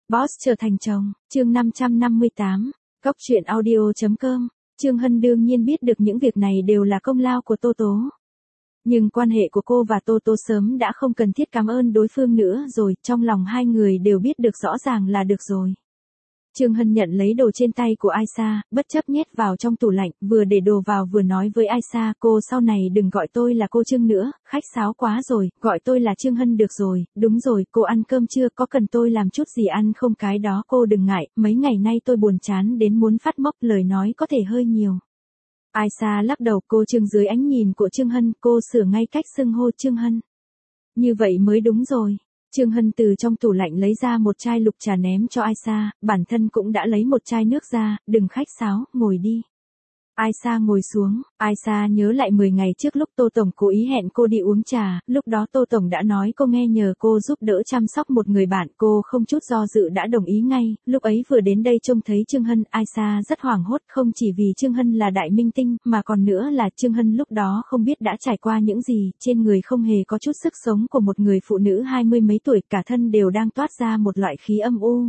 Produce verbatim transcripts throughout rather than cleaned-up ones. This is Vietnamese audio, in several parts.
Boss trở thành chồng, chương năm trăm năm mươi tám, Cóc truyện audio chấm com. Trương Hân đương nhiên biết được những việc này đều là công lao của Tô Tố. Nhưng quan hệ của cô và Tô Tố sớm đã không cần thiết cảm ơn đối phương nữa rồi, trong lòng hai người đều biết được rõ ràng là được rồi. Trương Hân nhận lấy đồ trên tay của Aisha, bất chấp nhét vào trong tủ lạnh, vừa để đồ vào vừa nói với Aisha, cô sau này đừng gọi tôi là cô Trương nữa, khách sáo quá rồi, gọi tôi là Trương Hân được rồi, đúng rồi, cô ăn cơm chưa, có cần tôi làm chút gì ăn không, cái đó cô đừng ngại, mấy ngày nay tôi buồn chán đến muốn phát mốc, lời nói có thể hơi nhiều. Aisha lắc đầu, cô Trương dưới ánh nhìn của Trương Hân, cô sửa ngay cách xưng hô Trương Hân. Như vậy mới đúng rồi. Trương Hân từ trong tủ lạnh lấy ra một chai lục trà ném cho Aisha, bản thân cũng đã lấy một chai nước ra, đừng khách sáo, ngồi đi. Aisha ngồi xuống, Aisha nhớ lại mười ngày trước lúc Tô Tổng cố ý hẹn cô đi uống trà, lúc đó Tô Tổng đã nói cô nghe nhờ cô giúp đỡ chăm sóc một người bạn, cô không chút do dự đã đồng ý ngay, lúc ấy vừa đến đây trông thấy Trương Hân, Aisha rất hoảng hốt, không chỉ vì Trương Hân là đại minh tinh, mà còn nữa là Trương Hân lúc đó không biết đã trải qua những gì, trên người không hề có chút sức sống của một người phụ nữ hai mươi mấy tuổi, cả thân đều đang toát ra một loại khí âm u.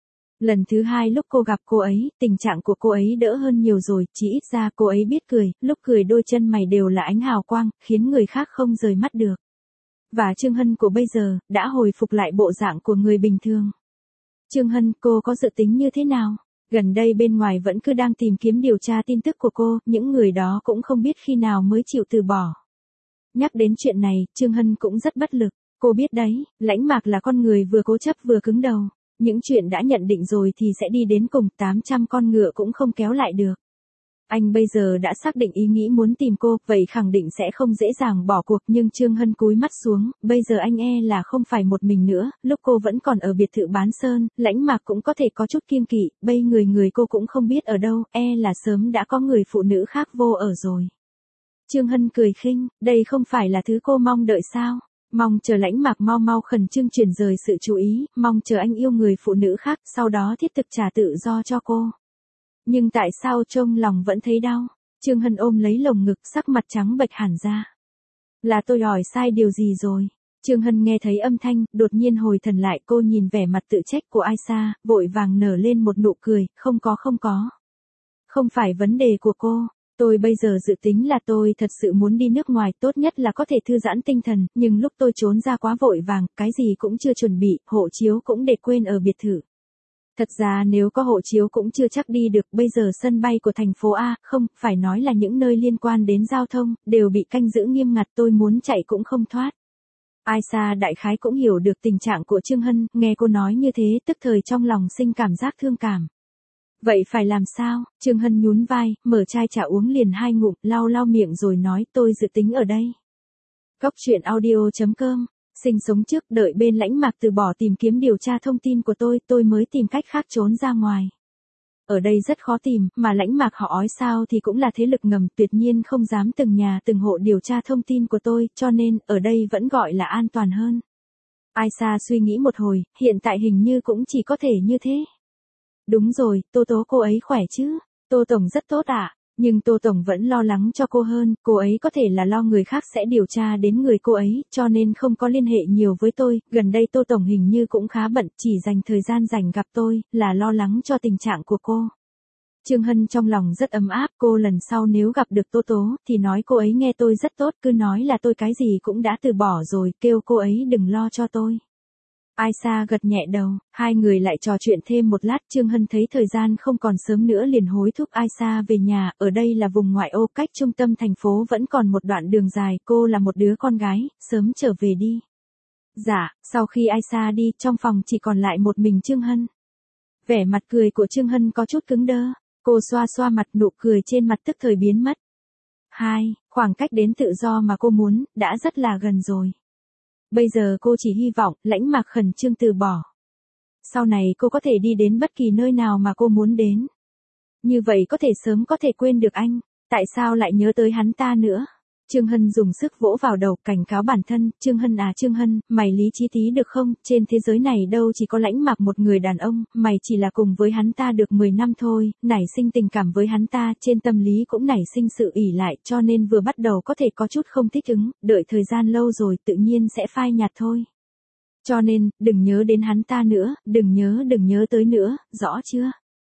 Lần thứ hai lúc cô gặp cô ấy, tình trạng của cô ấy đỡ hơn nhiều rồi, chỉ ít ra cô ấy biết cười, lúc cười đôi chân mày đều là ánh hào quang, khiến người khác không rời mắt được. Và Trương Hân của bây giờ, đã hồi phục lại bộ dạng của người bình thường. Trương Hân, cô có dự tính như thế nào? Gần đây bên ngoài vẫn cứ đang tìm kiếm điều tra tin tức của cô, những người đó cũng không biết khi nào mới chịu từ bỏ. Nhắc đến chuyện này, Trương Hân cũng rất bất lực, cô biết đấy, Lãnh Mạc là con người vừa cố chấp vừa cứng đầu. Những chuyện đã nhận định rồi thì sẽ đi đến cùng, tám trăm con ngựa cũng không kéo lại được. Anh bây giờ đã xác định ý nghĩ muốn tìm cô, vậy khẳng định sẽ không dễ dàng bỏ cuộc, nhưng Trương Hân cúi mắt xuống, bây giờ anh e là không phải một mình nữa, lúc cô vẫn còn ở biệt thự Bán Sơn, Lãnh Mạc cũng có thể có chút kiêng kỵ, bây người người cô cũng không biết ở đâu, e là sớm đã có người phụ nữ khác vô ở rồi. Trương Hân cười khinh, đây không phải là thứ cô mong đợi sao? Mong chờ Lãnh Mạc mau mau khẩn trương chuyển rời sự chú ý, mong chờ anh yêu người phụ nữ khác, sau đó thiết thực trả tự do cho cô. Nhưng tại sao trong lòng vẫn thấy đau? Trương Hân ôm lấy lồng ngực, sắc mặt trắng bệch hẳn ra. Là tôi hỏi sai điều gì rồi? Trương Hân nghe thấy âm thanh, đột nhiên hồi thần lại, cô nhìn vẻ mặt tự trách của Aisha, vội vàng nở lên một nụ cười, không có không có. Không phải vấn đề của cô. Tôi bây giờ dự tính là tôi thật sự muốn đi nước ngoài, tốt nhất là có thể thư giãn tinh thần, nhưng lúc tôi trốn ra quá vội vàng, cái gì cũng chưa chuẩn bị, hộ chiếu cũng để quên ở biệt thự. Thật ra nếu có hộ chiếu cũng chưa chắc đi được, bây giờ sân bay của thành phố A, không, phải nói là những nơi liên quan đến giao thông, đều bị canh giữ nghiêm ngặt, tôi muốn chạy cũng không thoát. Aisha đại khái cũng hiểu được tình trạng của Trương Hân, nghe cô nói như thế, tức thời trong lòng sinh cảm giác thương cảm. Vậy phải làm sao? Trương Hân nhún vai, mở chai trà uống liền hai ngụm, lau lau miệng rồi nói, tôi dự tính ở đây. Cóc truyện audio chấm com. Sinh sống trước, đợi bên Lãnh Mạc từ bỏ tìm kiếm điều tra thông tin của tôi, tôi mới tìm cách khác trốn ra ngoài. Ở đây rất khó tìm, mà Lãnh Mạc họ ói sao thì cũng là thế lực ngầm, tuyệt nhiên không dám từng nhà từng hộ điều tra thông tin của tôi, cho nên, ở đây vẫn gọi là an toàn hơn. Aisha suy nghĩ một hồi, hiện tại hình như cũng chỉ có thể như thế. Đúng rồi, Tô Tố cô ấy khỏe chứ? Tô Tổng rất tốt ạ, à? Nhưng Tô Tổng vẫn lo lắng cho cô hơn, cô ấy có thể là lo người khác sẽ điều tra đến người cô ấy, cho nên không có liên hệ nhiều với tôi, gần đây Tô Tổng hình như cũng khá bận, chỉ dành thời gian rảnh gặp tôi, là lo lắng cho tình trạng của cô. Trương Hân trong lòng rất ấm áp, cô lần sau nếu gặp được Tô Tố, thì nói cô ấy nghe tôi rất tốt, cứ nói là tôi cái gì cũng đã từ bỏ rồi, kêu cô ấy đừng lo cho tôi. Aisha gật nhẹ đầu, hai người lại trò chuyện thêm một lát, Trương Hân thấy thời gian không còn sớm nữa liền hối thúc Aisha về nhà, ở đây là vùng ngoại ô, cách trung tâm thành phố vẫn còn một đoạn đường dài, cô là một đứa con gái, sớm trở về đi. Dạ, sau khi Aisha đi, trong phòng chỉ còn lại một mình Trương Hân. Vẻ mặt cười của Trương Hân có chút cứng đơ, cô xoa xoa mặt, nụ cười trên mặt tức thời biến mất. Hai, khoảng cách đến tự do mà cô muốn, đã rất là gần rồi. Bây giờ cô chỉ hy vọng, Lãnh Mạc khẩn trương từ bỏ. Sau này cô có thể đi đến bất kỳ nơi nào mà cô muốn đến. Như vậy có thể sớm có thể quên được anh, tại sao lại nhớ tới hắn ta nữa? Trương Hân dùng sức vỗ vào đầu, cảnh cáo bản thân, Trương Hân à Trương Hân, mày lý trí tí được không, trên thế giới này đâu chỉ có Lãnh Mạc một người đàn ông, mày chỉ là cùng với hắn ta được mười năm thôi, nảy sinh tình cảm với hắn ta, trên tâm lý cũng nảy sinh sự ỷ lại, cho nên vừa bắt đầu có thể có chút không thích ứng, đợi thời gian lâu rồi tự nhiên sẽ phai nhạt thôi. Cho nên, đừng nhớ đến hắn ta nữa, đừng nhớ đừng nhớ tới nữa, rõ chưa?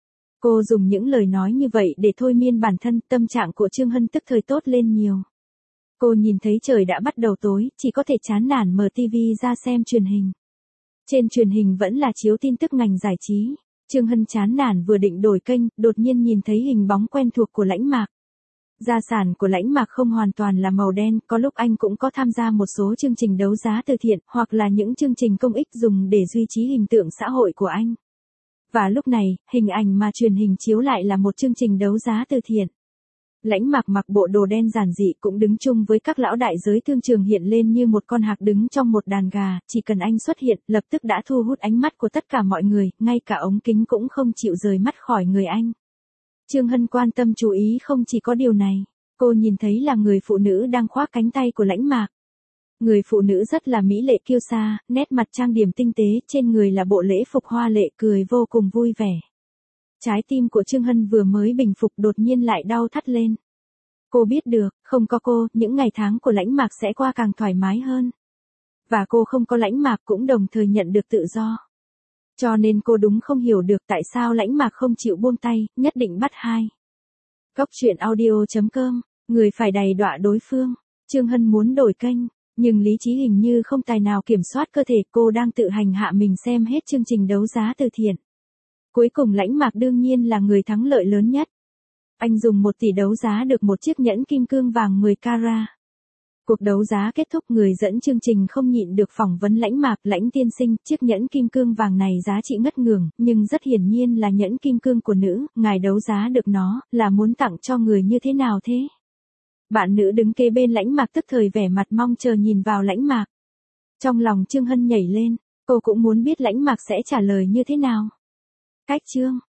Cô dùng những lời nói như vậy để thôi miên bản thân, tâm trạng của Trương Hân tức thời tốt lên nhiều. Cô nhìn thấy trời đã bắt đầu tối, chỉ có thể chán nản mở tivi ra xem truyền hình. Trên truyền hình vẫn là chiếu tin tức ngành giải trí. Trương Hân chán nản vừa định đổi kênh, đột nhiên nhìn thấy hình bóng quen thuộc của Lãnh Mạc. Gia sản của Lãnh Mạc không hoàn toàn là màu đen, có lúc anh cũng có tham gia một số chương trình đấu giá từ thiện, hoặc là những chương trình công ích dùng để duy trì hình tượng xã hội của anh. Và lúc này, hình ảnh mà truyền hình chiếu lại là một chương trình đấu giá từ thiện. Lãnh Mạc mặc bộ đồ đen giản dị cũng đứng chung với các lão đại giới thương trường hiện lên như một con hạc đứng trong một đàn gà, chỉ cần anh xuất hiện, lập tức đã thu hút ánh mắt của tất cả mọi người, ngay cả ống kính cũng không chịu rời mắt khỏi người anh. Trương Hân quan tâm chú ý không chỉ có điều này, cô nhìn thấy là người phụ nữ đang khoác cánh tay của Lãnh Mạc. Người phụ nữ rất là mỹ lệ kiêu sa, nét mặt trang điểm tinh tế, trên người là bộ lễ phục hoa lệ, cười vô cùng vui vẻ. Trái tim của Trương Hân vừa mới bình phục đột nhiên lại đau thắt lên. Cô biết được, không có cô, những ngày tháng của Lãnh Mạc sẽ qua càng thoải mái hơn. Và cô không có Lãnh Mạc cũng đồng thời nhận được tự do. Cho nên cô đúng không hiểu được tại sao Lãnh Mạc không chịu buông tay, nhất định bắt hai. Góc truyện audio chấm com, người phải đầy đọa đối phương. Trương Hân muốn đổi kênh, nhưng lý trí hình như không tài nào kiểm soát cơ thể, cô đang tự hành hạ mình xem hết chương trình đấu giá từ thiện. Cuối cùng Lãnh Mạc đương nhiên là người thắng lợi lớn nhất. Anh dùng một tỷ đấu giá được một chiếc nhẫn kim cương vàng mười carat. Cuộc đấu giá kết thúc, người dẫn chương trình không nhịn được phỏng vấn Lãnh Mạc. Lãnh tiên sinh, chiếc nhẫn kim cương vàng này giá trị ngất ngưởng, nhưng rất hiển nhiên là nhẫn kim cương của nữ, ngài đấu giá được nó, là muốn tặng cho người như thế nào thế? Bạn nữ đứng kế bên Lãnh Mạc tức thời vẻ mặt mong chờ nhìn vào Lãnh Mạc. Trong lòng Trương Hân nhảy lên, cô cũng muốn biết Lãnh Mạc sẽ trả lời như thế nào. Cách chương